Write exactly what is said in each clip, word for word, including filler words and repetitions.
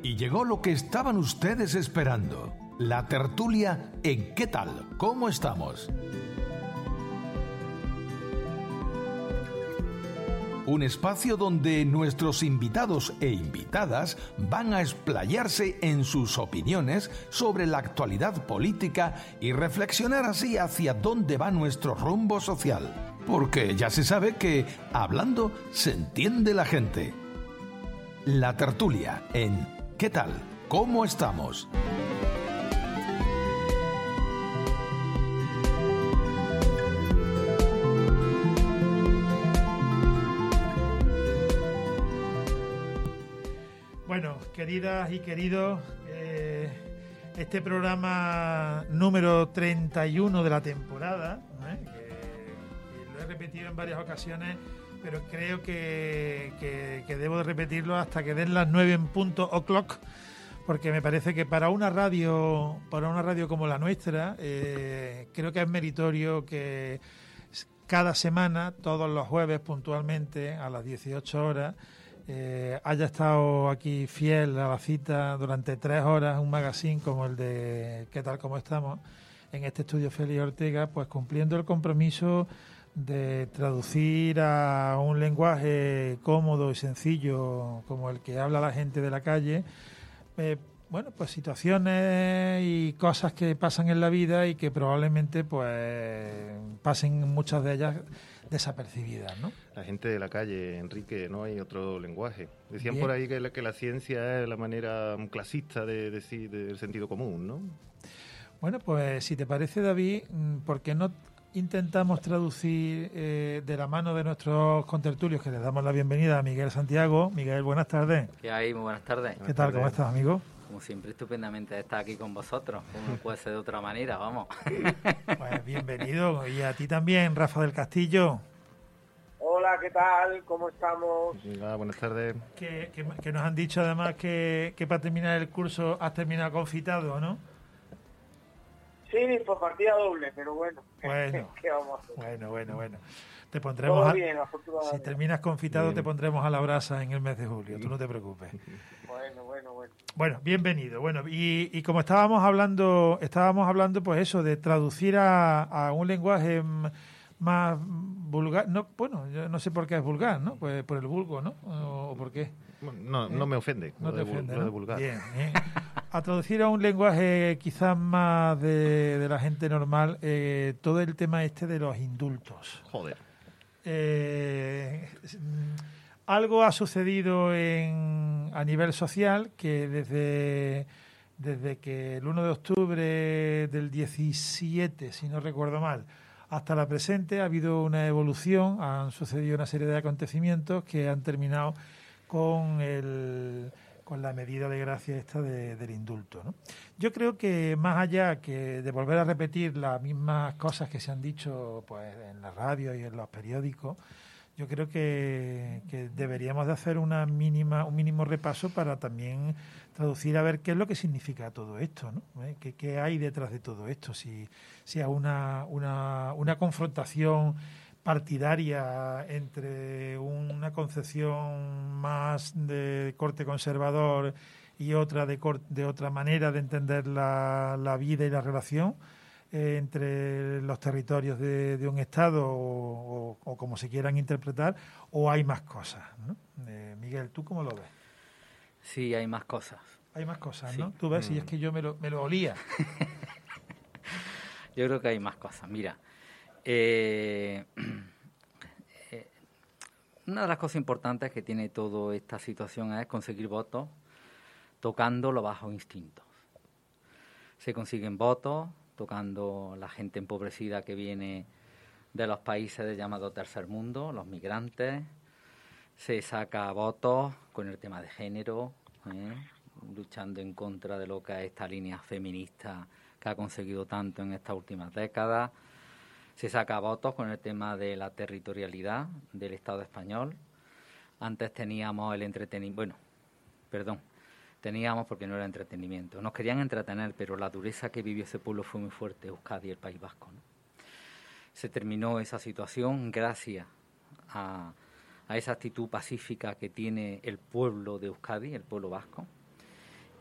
Y llegó lo que estaban ustedes esperando, la tertulia en ¿Qué tal? ¿Cómo estamos? Un espacio donde nuestros invitados e invitadas van a explayarse en sus opiniones sobre la actualidad política y reflexionar así hacia dónde va nuestro rumbo social. Porque ya se sabe que, hablando, se entiende la gente. La tertulia en ¿Qué tal? ¿Cómo estamos? Bueno, queridas y queridos, eh, este programa número treinta y uno de la temporada, ¿eh? que, que lo he repetido en varias ocasiones, pero creo que, que, que debo de repetirlo hasta que den las nueve en punto o'clock, porque me parece que para una radio, para una radio como la nuestra, eh, creo que es meritorio que cada semana, todos los jueves puntualmente, a las dieciocho horas, Eh, haya estado aquí fiel a la cita durante tres horas, un magazine como el de ¿Qué tal? ¿Cómo estamos? En este estudio Félix Ortega, pues cumpliendo el compromiso de traducir a un lenguaje cómodo y sencillo como el que habla la gente de la calle, eh, bueno, pues situaciones y cosas que pasan en la vida y que probablemente pues pasen muchas de ellas desapercibidas, ¿no? La gente de la calle, Enrique, no hay otro lenguaje. Decían Bien. por ahí que la, que la ciencia es la manera clasista de decir del sentido común, ¿no? Bueno, pues si te parece, David, ¿por qué no intentamos traducir eh, de la mano de nuestros contertulios, que les damos la bienvenida a Miguel Santiago? Miguel, buenas tardes. ¿Qué hay? Muy buenas tardes. ¿Qué Buenas tal? tardes. ¿Cómo estás, amigo? Como siempre, estupendamente estar aquí con vosotros. Como puede ser de otra manera, vamos. Pues bienvenido. Y a ti también, Rafa del Castillo. Hola, ¿qué tal? ¿Cómo estamos? Hola, buenas tardes. Que, que, que nos han dicho además que, que para terminar el curso has terminado confitado, ¿no? Sí, por partida doble, pero bueno. Bueno. ¿Qué vamos a hacer? Bueno, bueno, bueno. Te pondremos Todo a- bien, afortunadamente. si terminas confitado, Bien. te pondremos a la brasa en el mes de julio, tú no te preocupes. Bueno, bueno, bueno. Bueno, bienvenido. Bueno, y, y como estábamos hablando, estábamos hablando, pues eso, de traducir a, a un lenguaje mm, más vulgar. No, bueno, yo no sé por qué es vulgar, ¿no? Pues por el vulgo, ¿no? ¿O, o por qué? Bueno, no, no me ofende. No lo te de vul- ofende, lo ¿no? de vulgar. Bien, bien. A traducir a un lenguaje quizás más de, de la gente normal, eh, todo el tema este de los indultos. Joder. Eh, mm, algo ha sucedido en, a nivel social que desde, desde que el uno de octubre del diecisiete, si no recuerdo mal, hasta la presente ha habido una evolución, han sucedido una serie de acontecimientos que han terminado con el con la medida de gracia esta de, del indulto, ¿no? Yo creo que más allá que de volver a repetir las mismas cosas que se han dicho pues en la radio y en los periódicos, yo creo que, que deberíamos de hacer una mínima un mínimo repaso para también traducir a ver qué es lo que significa todo esto, ¿no? ¿Eh? ¿Qué, qué hay detrás de todo esto? Si, si hay una, una, una confrontación partidaria entre una concepción más de corte conservador y otra de, cor- de otra manera de entender la, la vida y la relación eh, entre los territorios de, de un Estado o, o, o como se quieran interpretar, o hay más cosas, ¿no? Eh, Miguel, ¿tú cómo lo ves? Sí, hay más cosas. Hay más cosas, Sí. ¿no? Tú ves, y es que yo me lo, me lo olía. Yo creo que hay más cosas. Mira, eh, eh, una de las cosas importantes que tiene toda esta situación es conseguir votos tocando los bajos instintos. Se consiguen votos tocando la gente empobrecida que viene de los países del llamado tercer mundo, los migrantes. Se saca votos con el tema de género, ¿eh? luchando en contra de lo que es esta línea feminista que ha conseguido tanto en estas últimas décadas. Se saca votos con el tema de la territorialidad del Estado español. Antes teníamos el entretenimiento, bueno, perdón, teníamos porque no era entretenimiento. Nos querían entretener, pero la dureza que vivió ese pueblo fue muy fuerte, Euskadi y el País Vasco, ¿no? Se terminó esa situación gracias a, a esa actitud pacífica que tiene el pueblo de Euskadi, el pueblo vasco,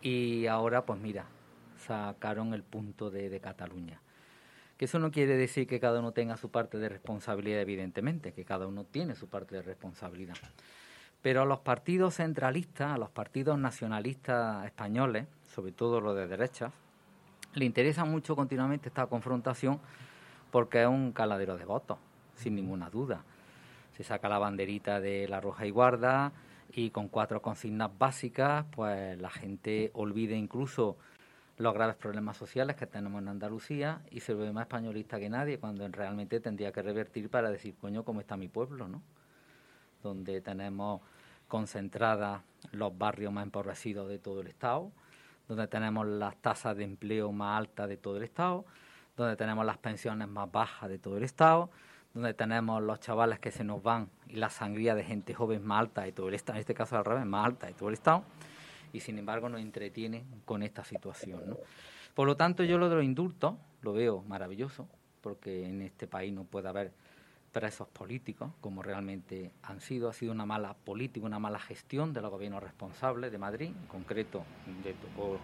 y ahora, pues mira, sacaron el punto de, de Cataluña. Que eso no quiere decir que cada uno tenga su parte de responsabilidad, evidentemente, que cada uno tiene su parte de responsabilidad. Pero a los partidos centralistas, a los partidos nacionalistas españoles, sobre todo los de derecha, le interesa mucho continuamente esta confrontación porque es un caladero de votos, sin ninguna duda. Se saca la banderita de la Roja y Guarda y con cuatro consignas básicas, pues la gente olvida incluso los graves problemas sociales que tenemos en Andalucía y se ve más españolista que nadie, cuando realmente tendría que revertir para decir, coño, ¿cómo está mi pueblo?, ¿no? Donde tenemos concentradas los barrios más empobrecidos de todo el Estado, donde tenemos las tasas de empleo más altas de todo el Estado, donde tenemos las pensiones más bajas de todo el Estado, donde tenemos los chavales que se nos van y la sangría de gente joven más alta de todo el Estado, en este caso al revés, más alta de todo el Estado, y sin embargo nos entretiene con esta situación, ¿no? Por lo tanto, yo lo de los indultos lo veo maravilloso, porque en este país no puede haber presos políticos, como realmente han sido. Ha sido una mala política, una mala gestión de los gobiernos responsables de Madrid, en concreto de tocó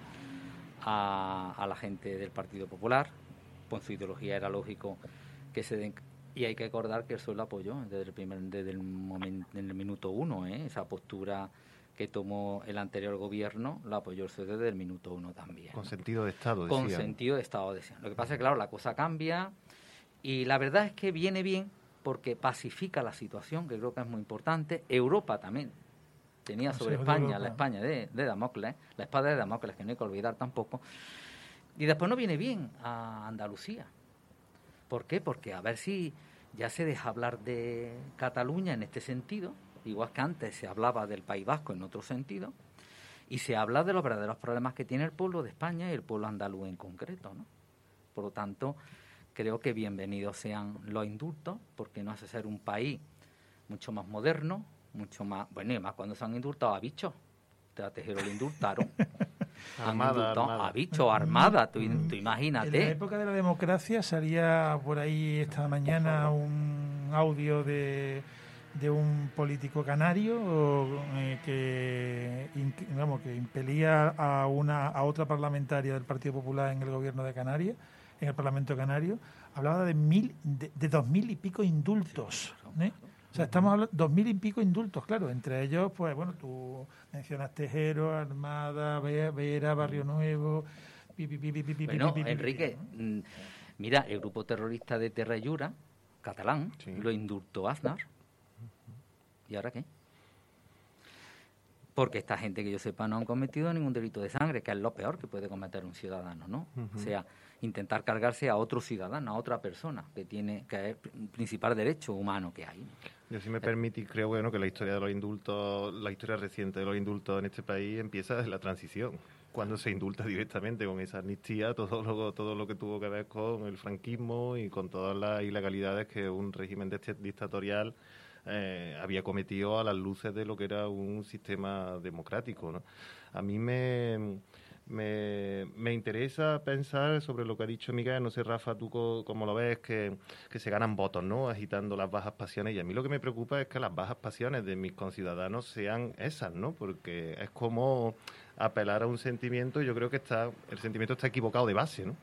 a, a la gente del Partido Popular. Con su ideología era lógico que se den, y hay que recordar que el P S O E lo apoyó desde el primer, desde el momento, en el minuto uno, ¿eh? Esa postura que tomó el anterior gobierno la apoyó el P S O E desde el minuto uno también. Con sentido de Estado, decían. Con decían. sentido de Estado, decían. Lo que pasa es que, claro, la cosa cambia y la verdad es que viene bien porque pacifica la situación, que creo que es muy importante. Europa también tenía sobre Sí, España, Europa. la España de, de Damocles, la espada de Damocles, que no hay que olvidar tampoco. Y después no viene bien a Andalucía. ¿Por qué? Porque a ver si ya se deja hablar de Cataluña en este sentido, igual que antes se hablaba del País Vasco en otro sentido, y se habla de los verdaderos problemas que tiene el pueblo de España y el pueblo andaluz en concreto, ¿no? Por lo tanto, creo que bienvenidos sean los indultos, porque nos hace ser un país mucho más moderno, mucho más... Bueno, y más cuando se han indultado a bichos. A Tejero le indultaron. Armada, han indultado armada. a bichos, armada, tú, tú En la imagínate. época de la democracia salía por ahí esta mañana un audio de, de un político canario eh, que, in- vamos, que impelía a una a otra parlamentaria del Partido Popular en el gobierno de Canarias, en el Parlamento Canario, hablaba de mil de, de dos mil y pico indultos, ¿eh? O sea, estamos hablando de dos mil y pico indultos, claro, entre ellos, pues bueno, tú mencionas Tejero, Armada, Ve- Vera, Barrio Nuevo, pi, pi, pi, pi, pi, pi, Bueno, pi, pi, pi, Enrique, ¿no? mm, mira, el grupo terrorista de Terra Llura, catalán, Sí. lo indultó Aznar. ¿Y ahora qué? Porque esta gente, que yo sepa, no han cometido ningún delito de sangre, que es lo peor que puede cometer un ciudadano, ¿no? Ujú. O sea, intentar cargarse a otro ciudadano, a otra persona, que tiene que es el principal derecho humano que hay, ¿no? Yo, si me permitís, creo bueno, que la historia de los indultos, la historia reciente de los indultos en este país empieza desde la transición, cuando se indulta directamente con esa amnistía todo lo, todo lo que tuvo que ver con el franquismo y con todas las ilegalidades que un régimen de este- dictatorial eh, había cometido a las luces de lo que era un sistema democrático, ¿no? A mí me... Me, me interesa pensar sobre lo que ha dicho Miguel, no sé, Rafa, tú co- cómo lo ves, que, que se ganan votos, ¿no?, agitando las bajas pasiones, y a mí lo que me preocupa es que las bajas pasiones de mis conciudadanos sean esas, ¿no?, porque es como apelar a un sentimiento, y yo creo que está el sentimiento está equivocado de base, ¿no?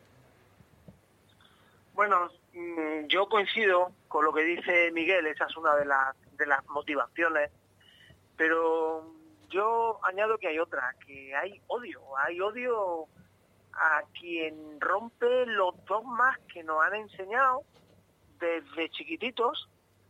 Bueno, mm, yo coincido con lo que dice Miguel, esa es una de las, de las motivaciones, pero yo añado que hay otra, que hay odio, hay odio a quien rompe los dogmas que nos han enseñado desde chiquititos,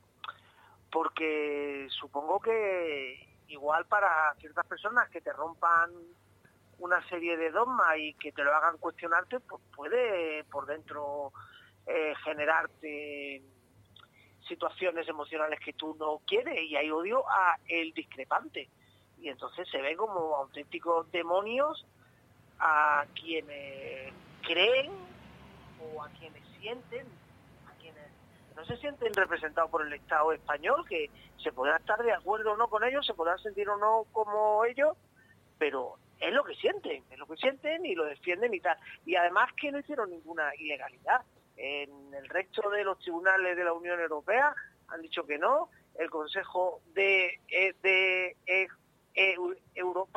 porque supongo que igual para ciertas personas que te rompan una serie de dogmas y que te lo hagan cuestionarte, pues puede por dentro eh, generarte situaciones emocionales que tú no quieres, y hay odio a el discrepante, y entonces se ve como auténticos demonios a quienes creen o a quienes sienten, a quienes no se sienten representados por el Estado español, que se podrá estar de acuerdo o no con ellos, se podrá sentir o no como ellos, pero es lo que sienten, es lo que sienten y lo defienden y tal. Y además que no hicieron ninguna ilegalidad. En el resto de los tribunales de la Unión Europea han dicho que no. El Consejo de, de, de Europa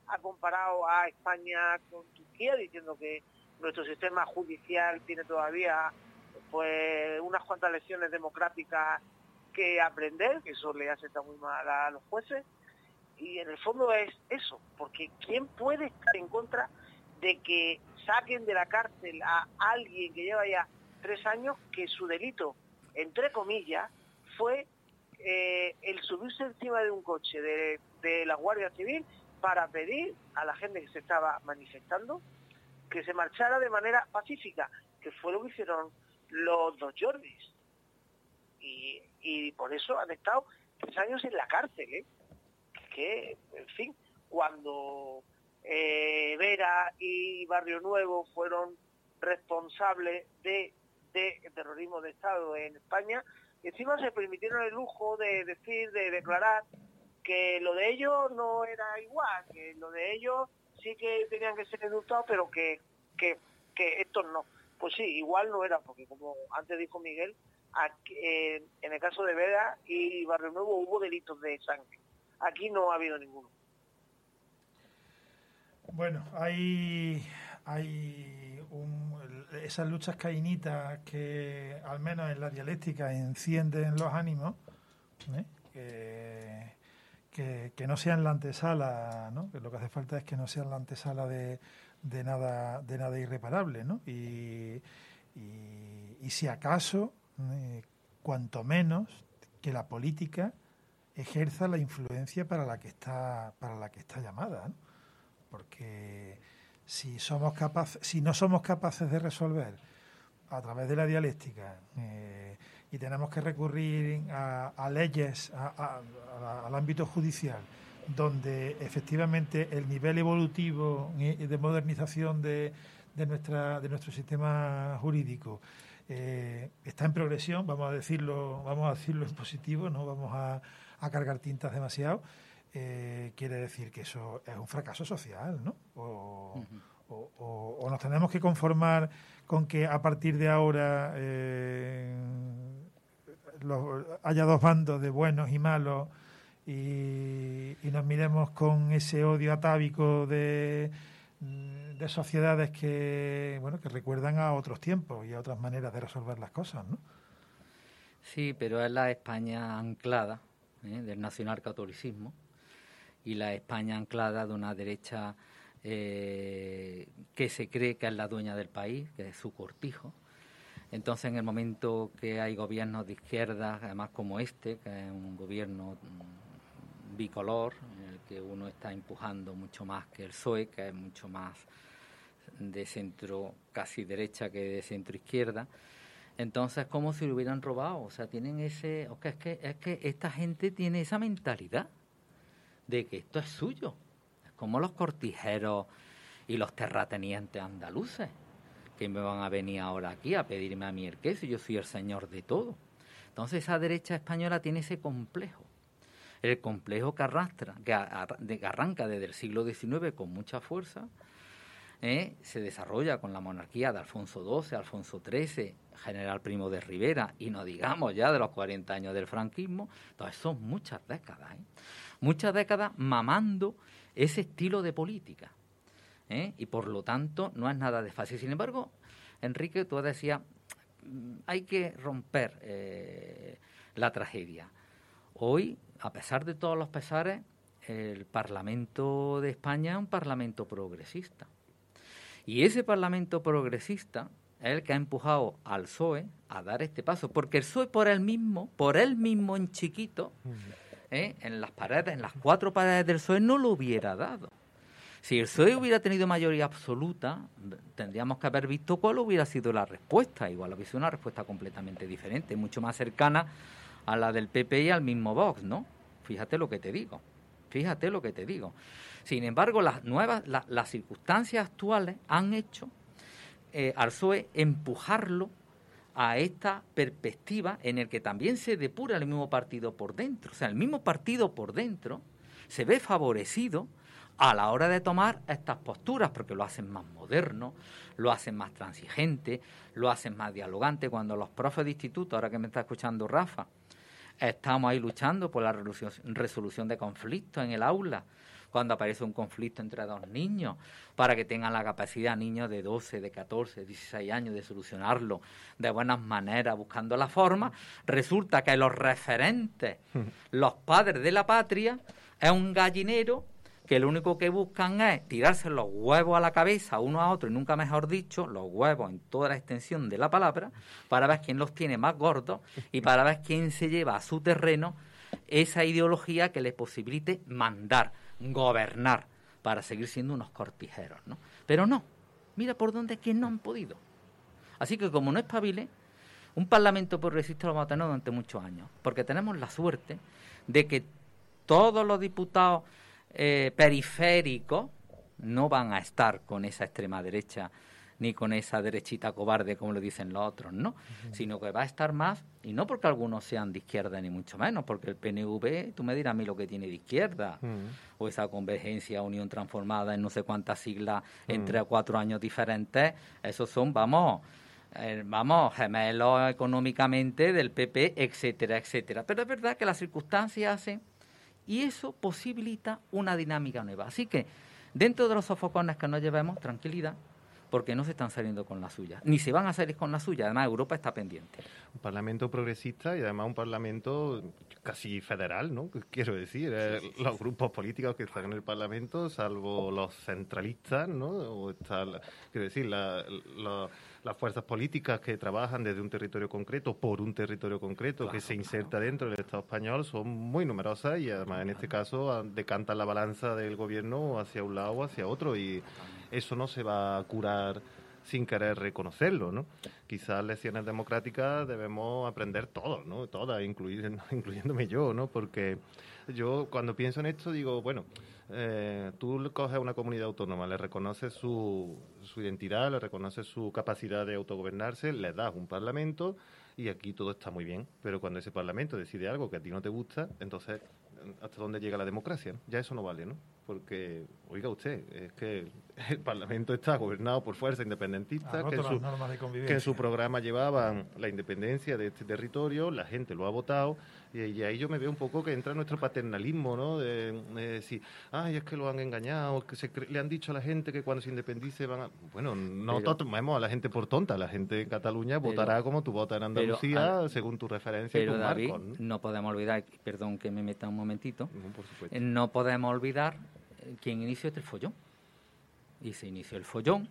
ha comparado a España con Turquía, diciendo que nuestro sistema judicial tiene todavía pues unas cuantas lecciones democráticas que aprender, que eso le hace estar muy mal a los jueces, y en el fondo es eso, porque ¿quién puede estar en contra de que saquen de la cárcel a alguien que lleva ya tres años, que su delito, entre comillas, fue eh, el subirse encima de un coche de, de la Guardia Civil para pedir a la gente que se estaba manifestando que se marchara de manera pacífica, que fue lo que hicieron los dos Jordis. Y, y por eso han estado tres años en la cárcel, ¿eh? Que, en fin, cuando eh, Vera y Barrio Nuevo fueron responsables de, de terrorismo de Estado en España, encima se permitieron el lujo de decir, de declarar que lo de ellos no era igual, que lo de ellos sí que tenían que ser indultados, pero que, que, que estos no. Pues sí, igual no era, porque como antes dijo Miguel, aquí, eh, en el caso de Vera y Barrio Nuevo hubo delitos de sangre. Aquí no ha habido ninguno. Bueno, hay, hay un, esas luchas caínitas que, al menos en la dialéctica, encienden los ánimos, ¿eh? que, que, que no sean la antesala, ¿no? Que lo que hace falta es que no sean la antesala de, de nada de nada irreparable, ¿no? Y, y, y si acaso, eh, cuanto menos que la política ejerza la influencia para la que está para la que está llamada, ¿no? Porque si somos capaces, si no somos capaces de resolver a través de la dialéctica eh, y tenemos que recurrir a, a leyes, a, a, a, al ámbito judicial, donde efectivamente el nivel evolutivo de modernización de, de nuestra de nuestro sistema jurídico eh, está en progresión, vamos a decirlo, vamos a decirlo en positivo, no vamos a, a cargar tintas demasiado. Eh, quiere decir que eso es un fracaso social, ¿no? O, uh-huh. o, o, o nos tenemos que conformar con que a partir de ahora eh, los, haya dos bandos de buenos y malos y, y nos miremos con ese odio atávico de, de sociedades que, bueno, que recuerdan a otros tiempos y a otras maneras de resolver las cosas, ¿no? Sí, pero es la España anclada ¿eh? del nacionalcatolicismo y la España anclada de una derecha eh, que se cree que es la dueña del país, que es su cortijo. Entonces, en el momento que hay gobiernos de izquierda, además como este, que es un gobierno bicolor, en el que uno está empujando mucho más que el P S O E, que es mucho más de centro casi derecha que de centro izquierda, entonces como si lo hubieran robado. O sea, tienen ese... O sea, es que, es que esta gente tiene esa mentalidad de que esto es suyo. Es como los cortijeros y los terratenientes andaluces, que me van a venir ahora aquí a pedirme a mí el queso, yo soy el señor de todo. Entonces esa derecha española tiene ese complejo, el complejo que arrastra, que, a, que arranca desde el siglo diecinueve con mucha fuerza, ¿eh? Se desarrolla con la monarquía de Alfonso doce, Alfonso trece, General Primo de Rivera, y no digamos ya de los cuarenta años del franquismo. Entonces son muchas décadas, ¿eh? muchas décadas mamando ese estilo de política, ¿eh? y por lo tanto no es nada de fácil. Sin embargo, Enrique, tú decías, hay que romper eh, la tragedia. Hoy, a pesar de todos los pesares, el Parlamento de España es un Parlamento progresista. Y ese Parlamento progresista es el que ha empujado al P S O E a dar este paso, porque el P S O E por él mismo, por él mismo en chiquito, ¿eh? en las paredes, en las cuatro paredes del P S O E no lo hubiera dado. Si el P S O E hubiera tenido mayoría absoluta, tendríamos que haber visto cuál hubiera sido la respuesta. Igual hubiera sido una respuesta completamente diferente, mucho más cercana a la del P P y al mismo Vox, ¿no? Fíjate lo que te digo, fíjate lo que te digo. Sin embargo, las nuevas, la, las circunstancias actuales han hecho eh, al P S O E empujarlo a esta perspectiva en el que también se depura el mismo partido por dentro. O sea, el mismo partido por dentro se ve favorecido a la hora de tomar estas posturas, porque lo hacen más moderno, lo hacen más transigente, lo hacen más dialogante. Cuando los profes de instituto, ahora que me está escuchando Rafa, estamos ahí luchando por la resolución de conflictos en el aula, cuando aparece un conflicto entre dos niños, para que tengan la capacidad, niños de doce, de catorce, dieciséis años, de solucionarlo de buenas maneras, buscando la forma. Resulta que los referentes, los padres de la patria, es un gallinero que lo único que buscan es tirarse los huevos a la cabeza uno a otro, y nunca mejor dicho, los huevos en toda la extensión de la palabra, para ver quién los tiene más gordos y para ver quién se lleva a su terreno esa ideología que les posibilite mandar, gobernar, para seguir siendo unos cortijeros, ¿no? Pero no, mira por dónde es que no han podido. Así que como no espabile, un parlamento progresista lo vamos a tener durante muchos años, porque tenemos la suerte de que todos los diputados eh, periféricos no van a estar con esa extrema derecha ni con esa derechita cobarde, como lo dicen los otros, ¿no? Uh-huh. Sino que va a estar más, y no porque algunos sean de izquierda ni mucho menos, porque el P N V, tú me dirás a mí lo que tiene de izquierda, uh-huh. o esa convergencia, unión transformada en no sé cuántas siglas, uh-huh. en tres o cuatro años diferentes, esos son, vamos... Eh, vamos, gemelos económicamente del P P, etcétera, etcétera. Pero es verdad que las circunstancias hacen, y eso posibilita una dinámica nueva. Así que, dentro de los sofocones que nos llevemos, tranquilidad, porque no se están saliendo con la suya, ni se van a salir con la suya. Además, Europa está pendiente. Un parlamento progresista y además un parlamento casi federal, ¿no? Quiero decir, eh, sí, sí, los sí. grupos políticos que están en el parlamento, salvo los centralistas, ¿no? O está, la, quiero decir, la, la, las fuerzas políticas que trabajan desde un territorio concreto, por un territorio concreto, claro, que se inserta claro. dentro del Estado español, son muy numerosas y además en este caso decantan la balanza del gobierno hacia un lado o hacia otro, y eso no se va a curar sin querer reconocerlo, ¿no? Quizás lecciones democráticas debemos aprender todos, ¿no? Todas, incluyendo, incluyéndome yo, ¿no? Porque yo cuando pienso en esto digo, bueno, eh, tú coges una comunidad autónoma, le reconoces su, su identidad, le reconoces su capacidad de autogobernarse, le das un parlamento y aquí todo está muy bien. Pero cuando ese parlamento decide algo que a ti no te gusta, entonces, ¿hasta dónde llega la democracia? Ya eso no vale, ¿no? Porque, oiga usted, es que el Parlamento está gobernado por fuerzas independentistas que en, su, que en su programa llevaban la independencia de este territorio, la gente lo ha votado, y, y ahí yo me veo un poco que entra nuestro paternalismo, ¿no? De, de decir, ay, es que lo han engañado, que se cre- le han dicho a la gente que cuando se independice van a... Bueno, no pero, tomemos a la gente por tonta, la gente en Cataluña pero, votará como tú votas en Andalucía, pero, según tu referencia y tu David, marco, ¿no? No podemos olvidar, perdón que me meta un momentito, No, por supuesto. No podemos olvidar quién inició este follón. Y se inició el follón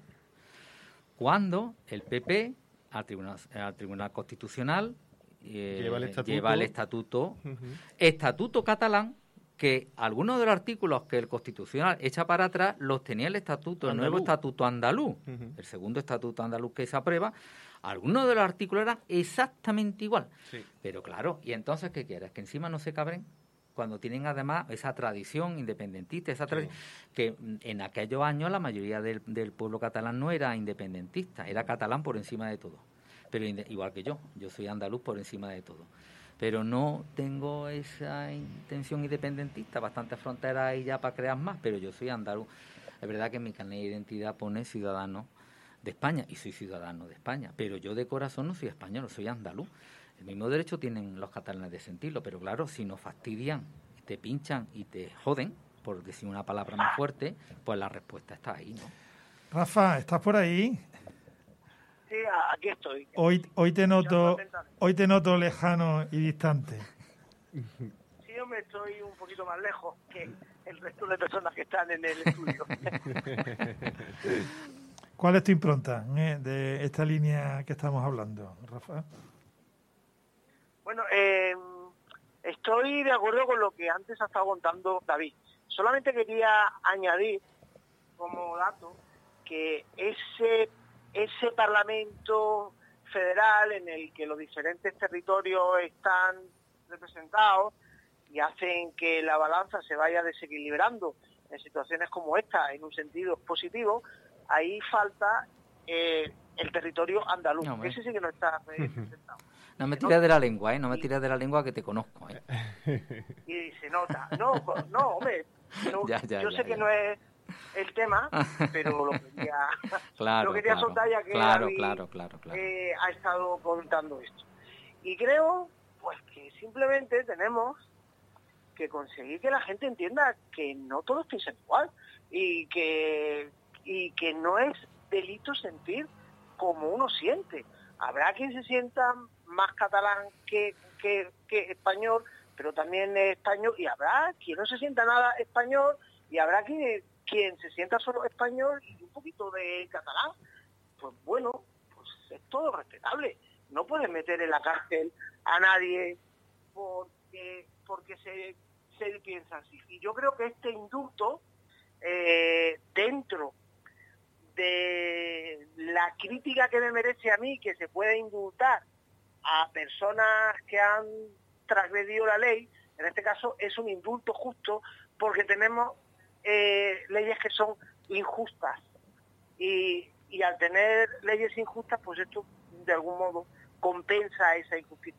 cuando el P P al Tribunal, al Tribunal Constitucional eh, lleva el estatuto, lleva el estatuto, uh-huh. estatuto catalán, que algunos de los artículos que el Constitucional echa para atrás los tenía el estatuto, andaluz. El nuevo estatuto andaluz, uh-huh. el segundo estatuto andaluz que se aprueba. Algunos de los artículos eran exactamente igual. Sí. Pero claro, ¿y entonces qué quieres? ¿Que encima no se cabren? Cuando tienen además esa tradición independentista, esa tradi- sí. que en aquellos años la mayoría del, del pueblo catalán no era independentista, era catalán por encima de todo. Pero inde- igual que yo, yo soy andaluz por encima de todo. Pero no tengo esa intención independentista, bastantes fronteras hay ya para crear más, pero yo soy andaluz. Es verdad que en mi carnet de identidad pone ciudadano de España, y soy ciudadano de España, pero yo de corazón no soy español, soy andaluz. El mismo derecho tienen los catalanes de sentirlo, pero claro, si nos fastidian, te pinchan y te joden, por decir una palabra más fuerte, pues la respuesta está ahí, ¿no? Rafa, ¿estás por ahí? Sí, aquí estoy. Hoy, hoy te noto, hoy te noto lejano y distante. Sí, yo me estoy un poquito más lejos que el resto de personas que están en el estudio. ¿Cuál es tu impronta eh, de esta línea que estamos hablando, Rafa? Bueno, eh, estoy de acuerdo con lo que antes ha estado contando David. Solamente quería añadir como dato que ese, ese Parlamento federal en el que los diferentes territorios están representados y hacen que la balanza se vaya desequilibrando en situaciones como esta, en un sentido positivo, ahí falta eh, el territorio andaluz. No, ese sí que no está representado. No me tires de la lengua, ¿eh? No me tires de la lengua que te conozco, ¿eh? Y se nota. No, no, hombre. No, ya, ya, yo ya, sé ya. que no es el tema, pero lo quería, claro, lo quería claro, soltar ya que claro, David, claro, claro, claro. Eh, ha estado contando esto. Y creo, pues, que simplemente tenemos que conseguir que la gente entienda que no todos piensan igual y que, y que no es delito sentir como uno siente. Habrá quien se sienta más catalán que, que, que español, pero también es español, y habrá quien no se sienta nada español, y habrá quien, quien se sienta solo español y un poquito de catalán. Pues bueno, pues es todo respetable. No puedes meter en la cárcel a nadie porque, porque se, se piensa así. Y yo creo que este indulto, eh, dentro de la crítica que me merece a mí, que se puede indultar a personas que han transgredido la ley, en este caso es un indulto justo, porque tenemos eh, leyes que son injustas, y, y al tener leyes injustas, pues esto de algún modo compensa esa injusticia.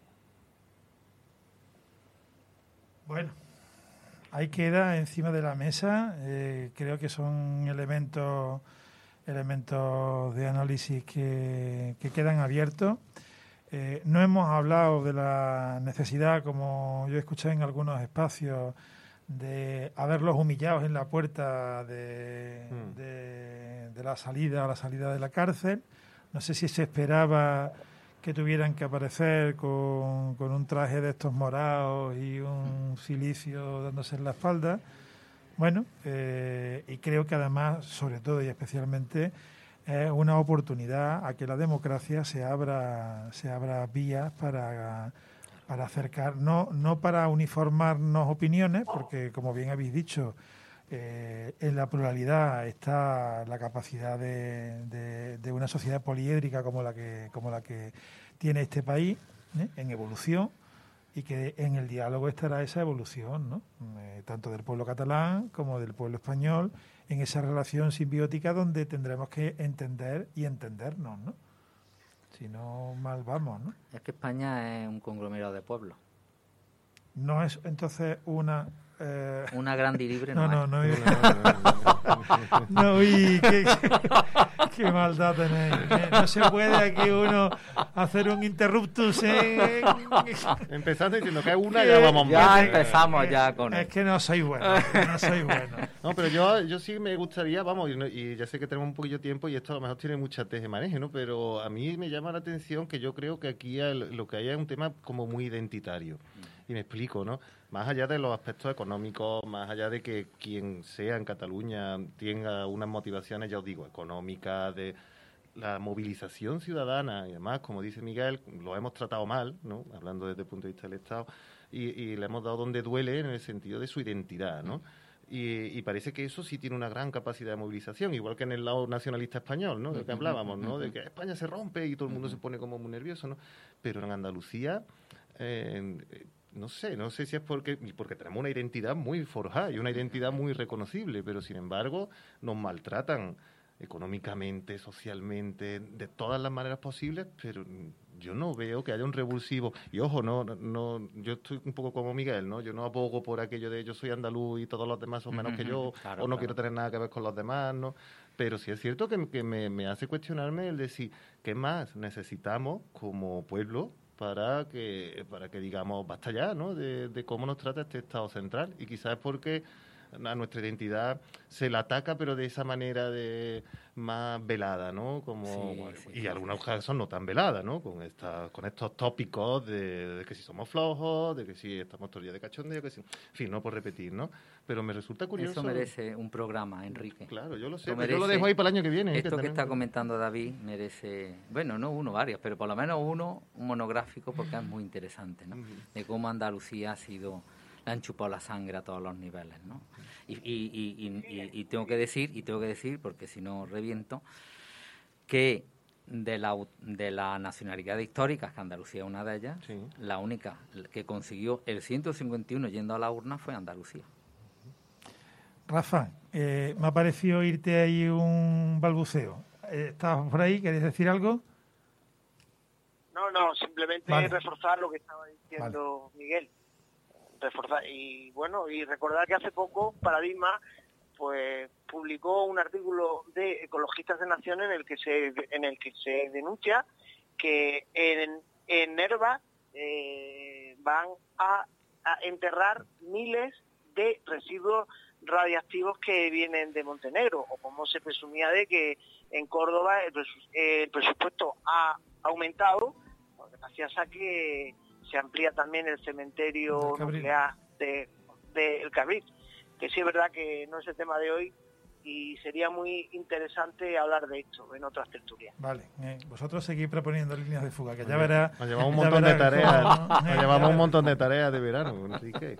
Bueno, ahí queda encima de la mesa, eh, creo que son elementos elementos de análisis que, que quedan abiertos. Eh, no hemos hablado de la necesidad, como yo escuché en algunos espacios, de haberlos humillados en la puerta de, mm. de, de la salida a la salida de la cárcel. No sé si se esperaba que tuvieran que aparecer con, con un traje de estos morados y un cilicio dándose en la espalda. Bueno, eh, y creo que además, sobre todo y especialmente, es una oportunidad a que la democracia se abra, se abra vías para, para acercar, no, no para uniformarnos opiniones, porque como bien habéis dicho, eh, en la pluralidad está la capacidad de, de, de una sociedad poliédrica como la que, como la que tiene este país, ¿eh? En evolución. Y que en el diálogo estará esa evolución, ¿no? Eh, tanto del pueblo catalán como del pueblo español, en esa relación simbiótica donde tendremos que entender y entendernos, ¿no? Si no, mal vamos, ¿no? Es que España es un conglomerado de pueblos. No es entonces una... Eh... Una grande y libre no, no, es. No, no, no, no, y qué, qué, qué maldad tenéis. ¿eh? No se puede aquí uno hacer un interruptus. ¿eh? Empezando diciendo que es una, ya vamos Ya mal. empezamos ya con Es él. que no soy bueno, no soy bueno. No, pero yo, yo sí me gustaría, vamos, y, no, y ya sé que tenemos un poquillo de tiempo y esto a lo mejor tiene mucha teje-maneje, ¿no? Pero a mí me llama la atención que yo creo que aquí el, lo que hay es un tema como muy identitario. Y me explico, ¿no? Más allá de los aspectos económicos, más allá de que quien sea en Cataluña tenga unas motivaciones, ya os digo, económicas, de la movilización ciudadana y además, como dice Miguel, lo hemos tratado mal, ¿no? Hablando desde el punto de vista del Estado, y, y le hemos dado donde duele en el sentido de su identidad, ¿no? Y, y parece que eso sí tiene una gran capacidad de movilización, igual que en el lado nacionalista español, ¿no? De que hablábamos, ¿no? De que España se rompe y todo el mundo se pone como muy nervioso, ¿no? Pero en Andalucía... Eh, No sé, no sé si es porque porque tenemos una identidad muy forjada y una identidad muy reconocible, pero sin embargo nos maltratan económicamente, socialmente, de todas las maneras posibles, pero yo no veo que haya un revulsivo. Y ojo, no, no, yo estoy un poco como Miguel, ¿no? Yo no abogo por aquello de yo soy andaluz y todos los demás son menos que yo, claro, o no claro. quiero tener nada que ver con los demás, ¿no? Pero sí es cierto que, que me, me hace cuestionarme el decir, ¿qué más necesitamos como pueblo para que para que digamos basta ya, ¿no? De, de cómo nos trata este Estado central? Y quizás es porque a nuestra identidad se la ataca, pero de esa manera de más velada, ¿no? Como Sí, bueno, sí, y sí, algunos sí. casos no tan velada, ¿no? Con esta, con estos tópicos de, de que si somos flojos, de que si estamos todo el día de cachondeo, que si, en fin, no por repetir, ¿no? Pero me resulta curioso. Eso merece un programa, Enrique. Claro, yo lo sé, Eso pero yo lo merece- dejo ahí para el año que viene. ¿eh? Esto que tenemos- está comentando David merece, bueno, no uno, varios, pero por lo menos uno, un monográfico, porque es muy interesante, ¿no? Ujú. De cómo Andalucía ha sido, le han chupado la sangre a todos los niveles, ¿no? Y, y, y, y, y- y tengo que decir, y tengo que decir, porque si no reviento, que de la, de las nacionalidades históricas, que Andalucía es una de ellas, Sí. la única que consiguió el ciento cincuenta y uno yendo a la urna fue Andalucía. Rafa, eh, me ha parecido oírte ahí un balbuceo. Eh, ¿Estabas por ahí? ¿Querías decir algo? No, no, simplemente Vale. reforzar lo que estaba diciendo Miguel. Reforzar. Y bueno, y recordar que hace poco Paradigma pues publicó un artículo de Ecologistas de Nación en el que se en el que se denuncia que en, en Nerva eh, van a a enterrar miles de residuos radiactivos que vienen de Montenegro, o como se presumía de que en Córdoba el, presu- el presupuesto ha aumentado, gracias a que se amplía también el cementerio nuclear de, de El Cabril, que sí es verdad que no es el tema de hoy y sería muy interesante hablar de esto en otras tertulias. Vale, eh, vosotros seguís proponiendo líneas de fuga, que ya verá. Nos llevamos un montón de tareas, cómo, ¿no? nos llevamos un montón de tareas de verano, así que...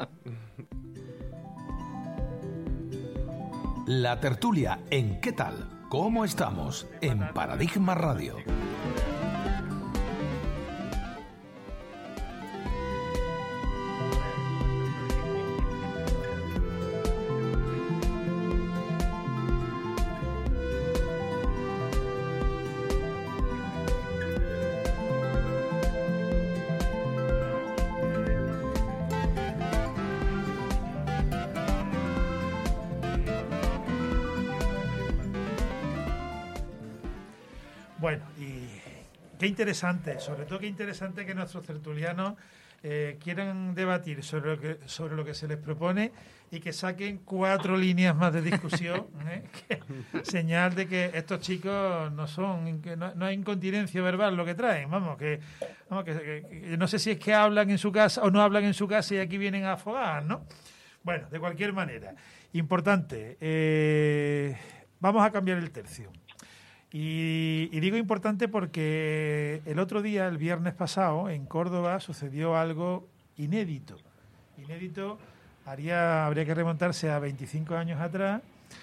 La tertulia en ¿Qué tal? ¿Cómo estamos? En Paradigma Radio. Bueno, y qué interesante, sobre todo qué interesante que nuestros tertulianos eh, quieran debatir sobre lo, que, sobre lo que se les propone y que saquen cuatro líneas más de discusión, ¿eh? Que, señal de que estos chicos no son, que no, no hay incontinencia verbal lo que traen, vamos, que, vamos que, que, que no sé si es que hablan en su casa o no hablan en su casa y aquí vienen a afogar, ¿no? Bueno, de cualquier manera, importante, eh, vamos a cambiar el tercio. Y, y digo importante porque el otro día, el viernes pasado, en Córdoba sucedió algo inédito. Inédito, haría, habría que remontarse a veinticinco años atrás,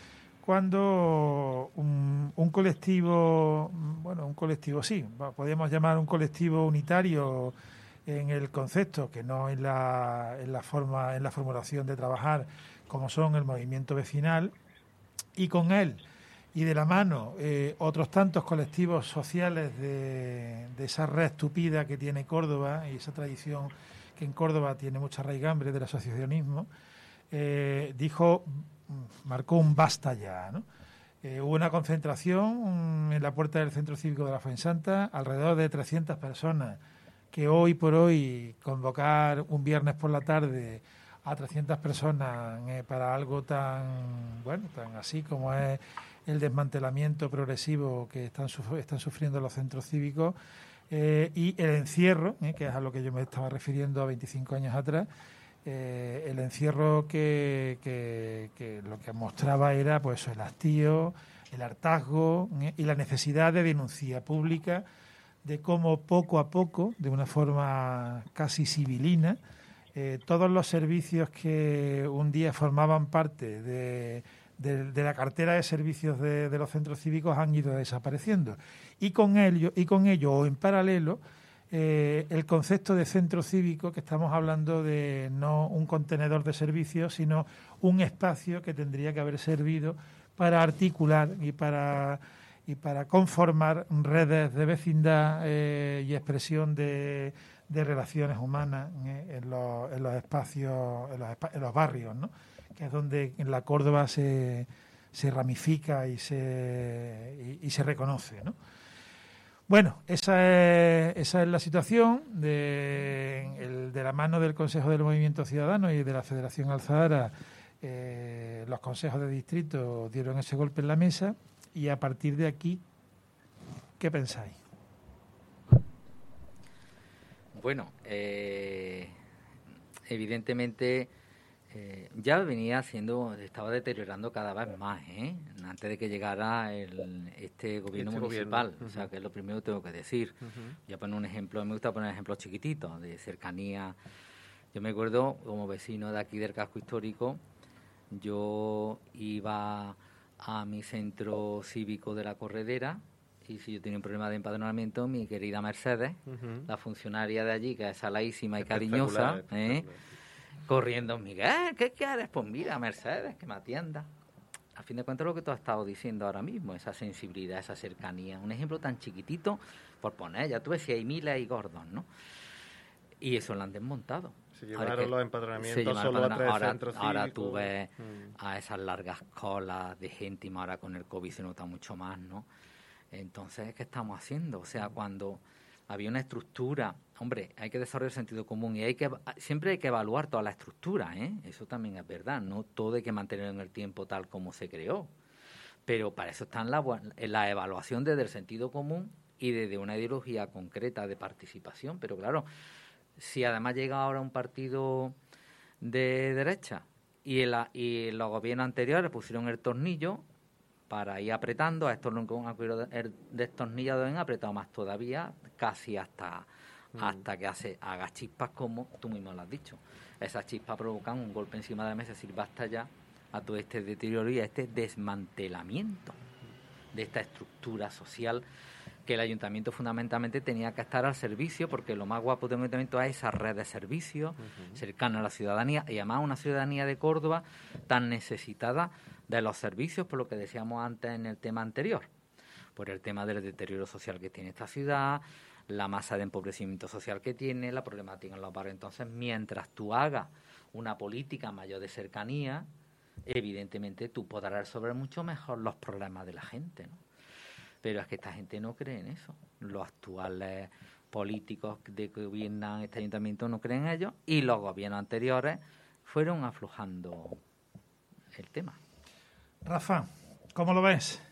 cuando un, un colectivo, bueno, un colectivo sí, podríamos llamar un colectivo unitario en el concepto, que no en la, en la forma, en la formulación de trabajar, como son el movimiento vecinal, y con él y de la mano eh, otros tantos colectivos sociales de, de esa red estúpida que tiene Córdoba y esa tradición que en Córdoba tiene mucha raigambre del asociacionismo, eh, dijo, marcó un basta ya, ¿no? Eh, hubo una concentración en la puerta del Centro Cívico de la Fuensanta, alrededor de trescientas personas, que hoy por hoy convocar un viernes por la tarde a trescientas personas eh, para algo tan, bueno, tan así como es el desmantelamiento progresivo que están, suf- están sufriendo los centros cívicos eh, y el encierro, eh, que es a lo que yo me estaba refiriendo a veinticinco años atrás, eh, el encierro que, que, que lo que mostraba era pues el hastío, el hartazgo eh, y la necesidad de denuncia pública de cómo poco a poco, de una forma casi civilina, eh, todos los servicios que un día formaban parte de De, de la cartera de servicios de, de los centros cívicos han ido desapareciendo. Y con ello, y con ello o en paralelo, eh, el concepto de centro cívico, que estamos hablando de no un contenedor de servicios, sino un espacio que tendría que haber servido para articular y para, y para conformar redes de vecindad eh, y expresión de, de relaciones humanas eh, en, los, en los espacios, en los, en los barrios, ¿no? Que es donde en la Córdoba se, se ramifica y se, y, y se reconoce, ¿no? Bueno, esa es, esa es la situación de, el, de la mano del Consejo del Movimiento Ciudadano y de la Federación Alzahara. Eh, los consejos de distrito dieron ese golpe en la mesa y a partir de aquí, ¿qué pensáis? Bueno, eh, evidentemente... Eh, ya venía haciendo, estaba deteriorando cada vez más, ¿eh? Antes de que llegara el, este gobierno este municipal, gobierno. o sea, que es lo primero que tengo que decir. Uh-huh. Yo pongo un ejemplo, me gusta poner ejemplos chiquititos, de cercanía. Yo me acuerdo, como vecino de aquí del casco histórico, yo iba a mi centro cívico de la Corredera, y si yo tenía un problema de empadronamiento, mi querida Mercedes, uh-huh. la funcionaria de allí, que es saladísima y cariñosa, ¿eh? corriendo, Miguel, ¿qué quieres? Pues mira, Mercedes, que me atienda. A fin de cuentas, lo que tú has estado diciendo ahora mismo, esa sensibilidad, esa cercanía. Un ejemplo tan chiquitito, por poner, ya tú ves si hay miles y gordos, ¿no? Y eso lo han desmontado. Se llevaron los empadronamientos solo empadron... a tres ahora, centros ahora cívicos. tú ves mm. a esas largas colas de gente, y ahora con el COVID se nota mucho más, ¿no? Entonces, ¿qué estamos haciendo? O sea, cuando había una estructura. Hombre, hay que desarrollar el sentido común y hay que siempre hay que evaluar toda la estructura, ¿eh? Eso también es verdad, no todo hay que mantenerlo en el tiempo tal como se creó. Pero para eso está en la, en la evaluación desde el sentido común y desde una ideología concreta de participación. Pero claro, si además llega ahora un partido de derecha y, el, y los gobiernos anteriores pusieron el tornillo para ir apretando, a estos el destornillador han apretado más todavía, casi hasta, mm. hasta que hace, haga chispas, como tú mismo lo has dicho. Esas chispas provocan un golpe encima de la mesa, es decir, basta ya a todo este deterioro y a este desmantelamiento de esta estructura social que el ayuntamiento fundamentalmente tenía que estar al servicio, porque lo más guapo del ayuntamiento es esa red de servicios uh-huh. cercana a la ciudadanía, y además una ciudadanía de Córdoba tan necesitada de los servicios, por lo que decíamos antes en el tema anterior, por el tema del deterioro social que tiene esta ciudad, la masa de empobrecimiento social que tiene, la problemática en los barrios. Entonces, mientras tú hagas una política mayor de cercanía, evidentemente tú podrás resolver mucho mejor los problemas de la gente, ¿no? Pero es que esta gente no cree en eso. Los actuales políticos de que gobiernan este ayuntamiento no creen en ello, y los gobiernos anteriores fueron aflojando el tema. Rafa, ¿cómo lo ves?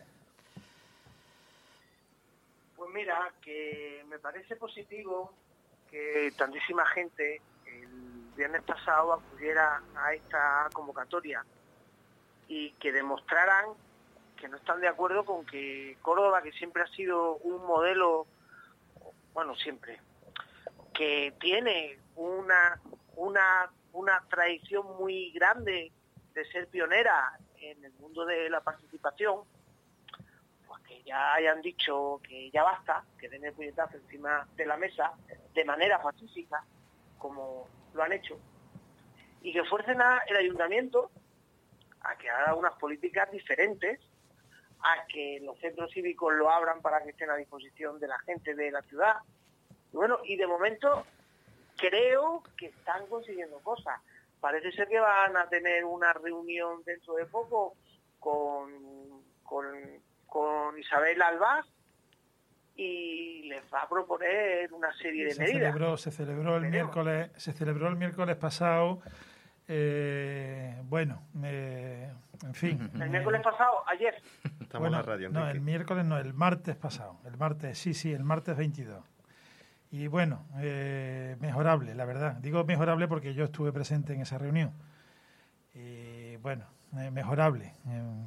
Pues mira, que me parece positivo que tantísima gente el viernes pasado acudiera a esta convocatoria y que demostraran que no están de acuerdo con que Córdoba, que siempre ha sido un modelo, bueno, siempre, que tiene una, una, una tradición muy grande de ser pionera en el mundo de la participación, pues que ya hayan dicho que ya basta, que den el puñetazo encima de la mesa de manera pacífica, como lo han hecho, y que fuercen al ayuntamiento a que haga unas políticas diferentes, a que los centros cívicos lo abran para que estén a disposición de la gente de la ciudad. Y bueno, y de momento creo que están consiguiendo cosas. Parece ser que van a tener una reunión dentro de poco con, con, con Isabel Albás y les va a proponer una serie de se medidas. Celebró, se celebró el Veremos. miércoles, se celebró el miércoles pasado. Eh, bueno, eh, en fin. El eh, miércoles pasado, ayer. Estamos bueno, en la radio, no, Enrique. el miércoles no, el martes pasado. El martes, sí, sí, el martes veintidós. Y bueno, eh, mejorable, la verdad. Digo mejorable porque yo estuve presente en esa reunión. Y bueno, eh, mejorable. Eh,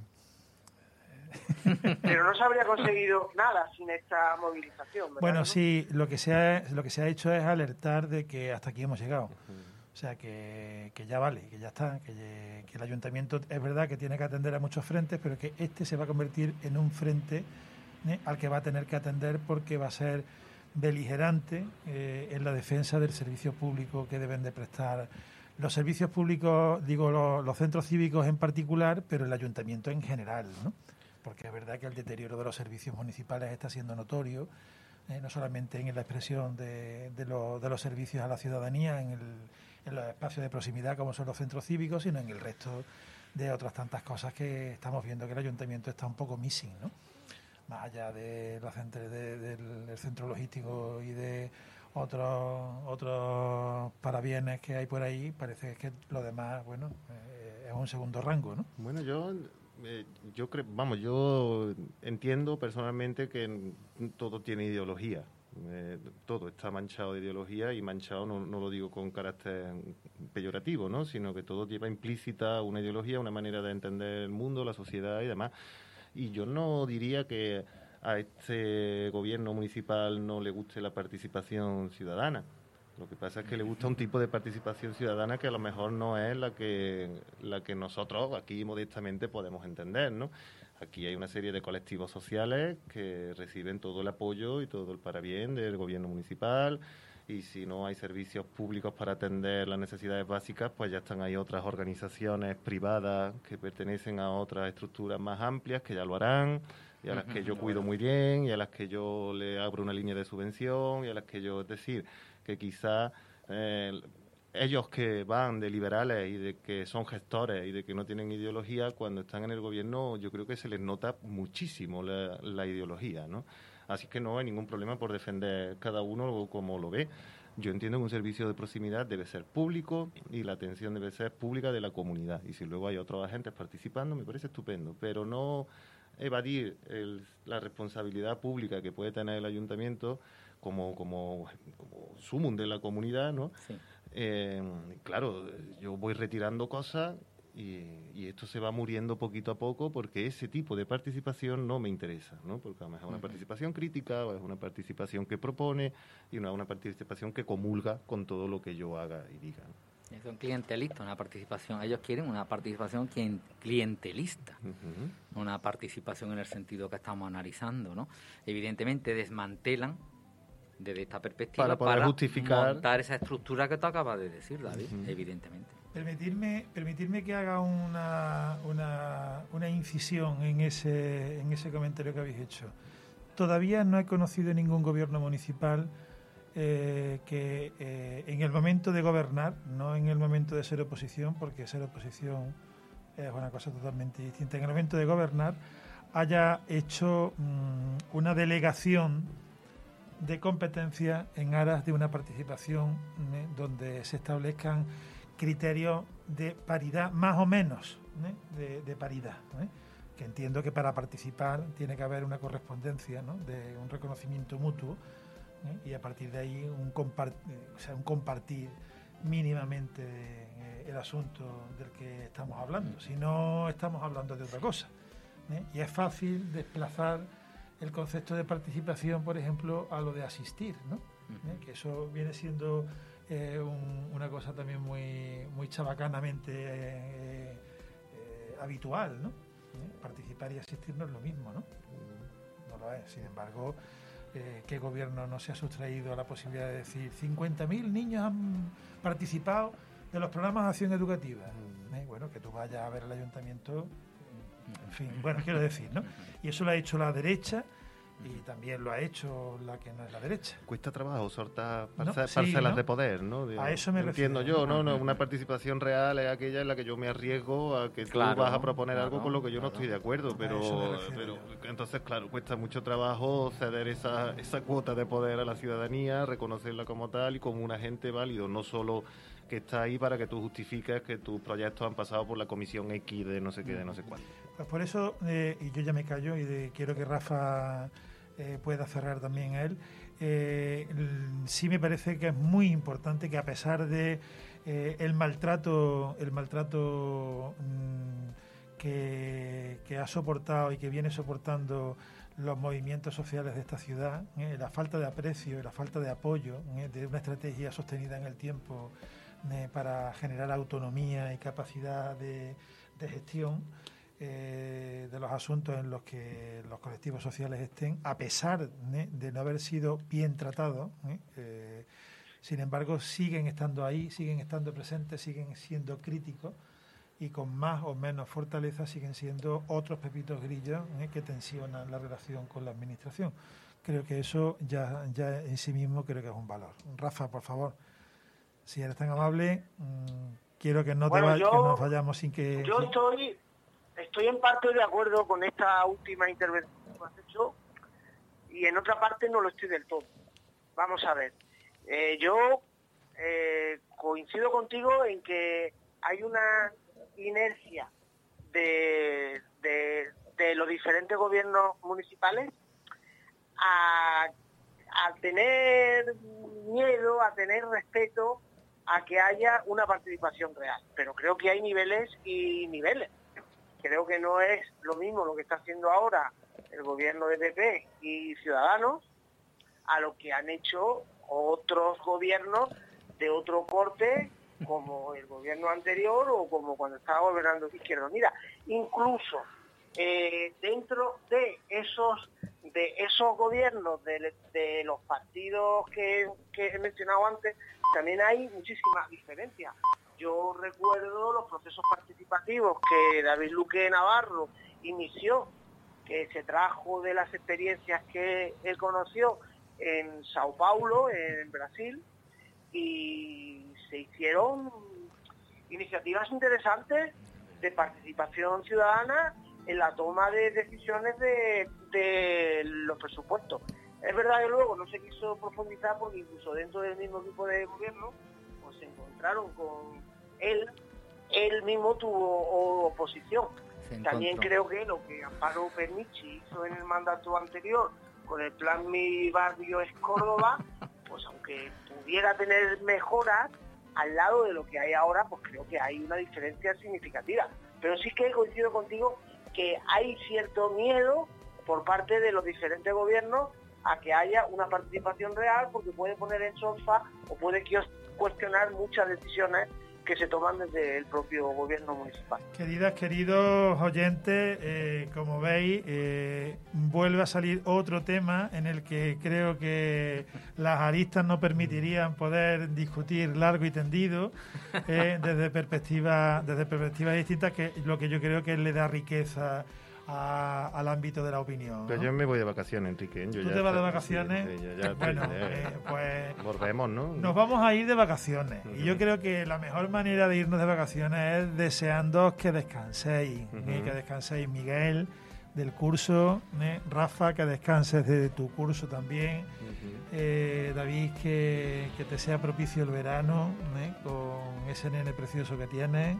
Pero no se habría conseguido nada sin esta movilización, ¿verdad? Bueno, ¿no? sí, lo que, se ha, lo que se ha hecho es alertar de que hasta aquí hemos llegado. O sea, que, que ya vale, que ya está, que, que el ayuntamiento es verdad que tiene que atender a muchos frentes, pero que este se va a convertir en un frente ¿eh? al que va a tener que atender, porque va a ser beligerante eh, en la defensa del servicio público que deben de prestar los servicios públicos, digo, los, los centros cívicos en particular, pero el ayuntamiento en general, ¿no? Porque es verdad que el deterioro de los servicios municipales está siendo notorio, eh, no solamente en la expresión de, de, lo, de los servicios a la ciudadanía, en, el, en los espacios de proximidad como son los centros cívicos, sino en el resto de otras tantas cosas que estamos viendo que el ayuntamiento está un poco missing, ¿no? Más allá de los centros de, del, del centro logístico y de otros otros parabienes que hay por ahí, parece que lo demás, bueno, eh, es un segundo rango, ¿no? Bueno, yo eh, yo creo, vamos, yo entiendo personalmente que todo tiene ideología. Eh, todo está manchado de ideología, y manchado no, no lo digo con carácter peyorativo, ¿no? Sino que todo lleva implícita una ideología, una manera de entender el mundo, la sociedad y demás. Y yo no diría que a este gobierno municipal no le guste la participación ciudadana. Lo que pasa es que le gusta un tipo de participación ciudadana que a lo mejor no es la que la que nosotros aquí modestamente podemos entender, ¿no? Aquí hay una serie de colectivos sociales que reciben todo el apoyo y todo el parabién del gobierno municipal, y si no hay servicios públicos para atender las necesidades básicas, pues ya están ahí otras organizaciones privadas que pertenecen a otras estructuras más amplias que ya lo harán, y a las que yo cuido muy bien, y a las que yo le abro una línea de subvención, y a las que yo, es decir, que quizá eh, ellos que van de liberales y de que son gestores y de que no tienen ideología, cuando están en el gobierno yo creo que se les nota muchísimo la, la ideología, ¿no? Así que no hay ningún problema por defender cada uno como lo ve. Yo entiendo que un servicio de proximidad debe ser público y la atención debe ser pública de la comunidad. Y si luego hay otros agentes participando, me parece estupendo. Pero no evadir el, la responsabilidad pública que puede tener el ayuntamiento como, como, como sumum de la comunidad, ¿no? Sí. Eh, claro, yo voy retirando cosas y, y esto se va muriendo poquito a poco porque ese tipo de participación no me interesa, ¿no? Porque además es una participación crítica, o es una participación que propone y no es una participación que comulga con todo lo que yo haga y diga, ¿no? Son clientelistas, una participación, ellos quieren una participación clientelista, uh-huh. Una participación en el sentido que estamos analizando, ¿no? Evidentemente desmantelan desde esta perspectiva para poder para justificar montar esa estructura que tú acabas de decir, David, uh-huh. Evidentemente. Permitirme, permitirme que haga una, una, una incisión en ese, en ese comentario que habéis hecho. Todavía no he conocido ningún gobierno municipal eh, que eh, en el momento de gobernar, no en el momento de ser oposición, porque ser oposición es una cosa totalmente distinta, en el momento de gobernar haya hecho mmm, una delegación de competencia en aras de una participación ¿eh? donde se establezcan criterios de paridad, más o menos ¿eh? de, de paridad, ¿eh? que entiendo que para participar tiene que haber una correspondencia, ¿no? de un reconocimiento mutuo ¿eh? y a partir de ahí un, compart- o sea, un compartir mínimamente eh, el asunto del que estamos hablando, si no estamos hablando de otra cosa ¿eh? y es fácil desplazar el concepto de participación, por ejemplo, a lo de asistir, ¿no? ¿Eh? Que eso viene siendo eh, un, una cosa también muy muy chabacanamente eh, eh, habitual, ¿no? ¿Eh? Participar y asistir no es lo mismo, ¿no? No lo es. Sin embargo, eh, ¿qué gobierno no se ha sustraído a la posibilidad de decir cincuenta mil niños han participado de los programas de acción educativa? ¿Eh? Bueno, que tú vayas a ver el ayuntamiento. En fin, bueno, quiero decir, ¿no? Y eso lo ha hecho la derecha y también lo ha hecho la que no es la derecha. Cuesta trabajo soltar parce- ¿No? Sí, parcelas ¿no? de poder, ¿no? De, a eso me entiendo refiero. yo, ¿no? no Una participación real es aquella en la que yo me arriesgo a que claro, tú vas a proponer claro, algo con lo que yo claro. no estoy de acuerdo, pero, pero entonces, claro, cuesta mucho trabajo ceder esa, esa cuota de poder a la ciudadanía, reconocerla como tal y como un agente válido, no solo que está ahí para que tú justifiques que tus proyectos han pasado por la comisión X de no sé qué, de no sé cuánto. Pues por eso, eh, y yo ya me callo y de, quiero que Rafa eh, pueda cerrar también a él, eh, el, sí me parece que es muy importante que a pesar de eh, el maltrato, el maltrato mmm, que, que ha soportado y que viene soportando los movimientos sociales de esta ciudad, eh, la falta de aprecio y la falta de apoyo eh, de una estrategia sostenida en el tiempo eh, para generar autonomía y capacidad de, de gestión eh, de los asuntos en los que los colectivos sociales estén, a pesar eh, de no haber sido bien tratados, eh, eh, sin embargo siguen estando ahí, siguen estando presentes, siguen siendo críticos y con más o menos fortaleza siguen siendo otros pepitos grillos eh, que tensionan la relación con la administración. Creo que eso ya, ya en sí mismo creo que es un valor. Rafa, por favor, si eres tan amable, mmm, quiero que no, bueno, te va, yo, que no vayamos sin que... Yo estoy, estoy en parte de acuerdo con esta última intervención que has hecho y en otra parte no lo estoy del todo. Vamos a ver. Eh, yo eh, coincido contigo en que hay una inercia de, de, de los diferentes gobiernos municipales a, a tener miedo, a tener respeto a que haya una participación real. Pero creo que hay niveles y niveles. Creo que no es lo mismo lo que está haciendo ahora el gobierno de P P y Ciudadanos a lo que han hecho otros gobiernos de otro corte, como el gobierno anterior o como cuando estaba gobernando Izquierda Unida. Incluso eh, dentro de esos de esos gobiernos de, de los partidos que, que he mencionado antes, también hay muchísimas diferencias. Yo recuerdo los procesos participativos que David Luque Navarro inició, que se trajo de las experiencias que él conoció en Sao Paulo, en Brasil, y se hicieron iniciativas interesantes de participación ciudadana en la toma de decisiones de, de los presupuestos. Es verdad que luego no se quiso profundizar porque incluso dentro del mismo equipo de gobierno pues se encontraron con él, él mismo tuvo oposición. También creo que lo que Amparo Pernici hizo en el mandato anterior con el plan Mi Barrio es Córdoba, pues aunque pudiera tener mejoras, al lado de lo que hay ahora, pues creo que hay una diferencia significativa. Pero sí que coincido contigo que hay cierto miedo por parte de los diferentes gobiernos a que haya una participación real, porque puede poner en solfa o puede cuestionar muchas decisiones que se toman desde el propio gobierno municipal. Queridas, queridos oyentes, eh, como veis, eh, vuelve a salir otro tema en el que creo que las aristas no permitirían poder discutir largo y tendido eh, desde perspectivas desde perspectivas distintas, que lo que yo creo que le da riqueza A, al ámbito de la opinión, ¿no? Pero yo me voy de vacaciones, Enrique. Yo ¿Tú ya te vas está, de vacaciones? Sí, sí, ya, ya, bueno, ya, eh, pues... Volvemos, ¿no? Nos vamos a ir de vacaciones. Uh-huh. Y yo creo que la mejor manera de irnos de vacaciones es deseando que descanséis. Uh-huh. ¿eh? Que descanséis, Miguel, del curso. ¿eh? Rafa, que descanses de tu curso también. Uh-huh. eh, David, que, que te sea propicio el verano, ¿eh? Con ese nene precioso que tienes.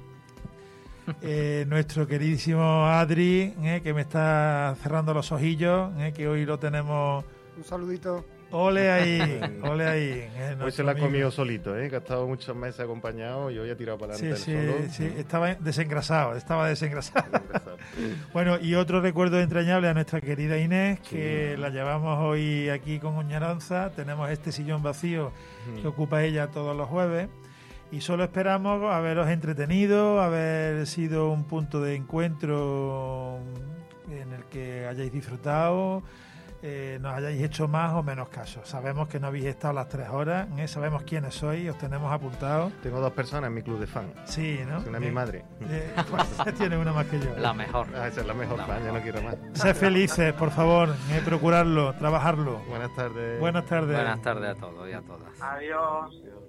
Eh, nuestro queridísimo Adri, eh, que me está cerrando los ojillos, eh, que hoy lo tenemos. Un saludito. Ole ahí, ole ahí. Eh, hoy se la ha comido solito, eh, que ha estado muchos meses acompañado y hoy ha tirado para adelante. Sí, el sí, solo. sí, estaba desengrasado, estaba desengrasado. Bueno, y otro recuerdo entrañable a nuestra querida Inés, que sí. La llevamos hoy aquí con Oñaranza. Tenemos este sillón vacío que ocupa ella todos los jueves. Y solo esperamos haberos entretenido, haber sido un punto de encuentro en el que hayáis disfrutado, eh, nos hayáis hecho más o menos caso. Sabemos que no habéis estado las tres horas, ¿eh? Sabemos quiénes sois, os tenemos apuntados. Tengo dos personas en mi club de fan. Sí, ¿no? Una es mi madre. Eh, pues, tiene una más que yo. La mejor. Ah, esa es la mejor la fan, mejor. yo no quiero más. Sed felices, por favor, eh, procurarlo, trabajarlo. Buenas tardes. Buenas tardes. Buenas tardes a todos y a todas. Adiós.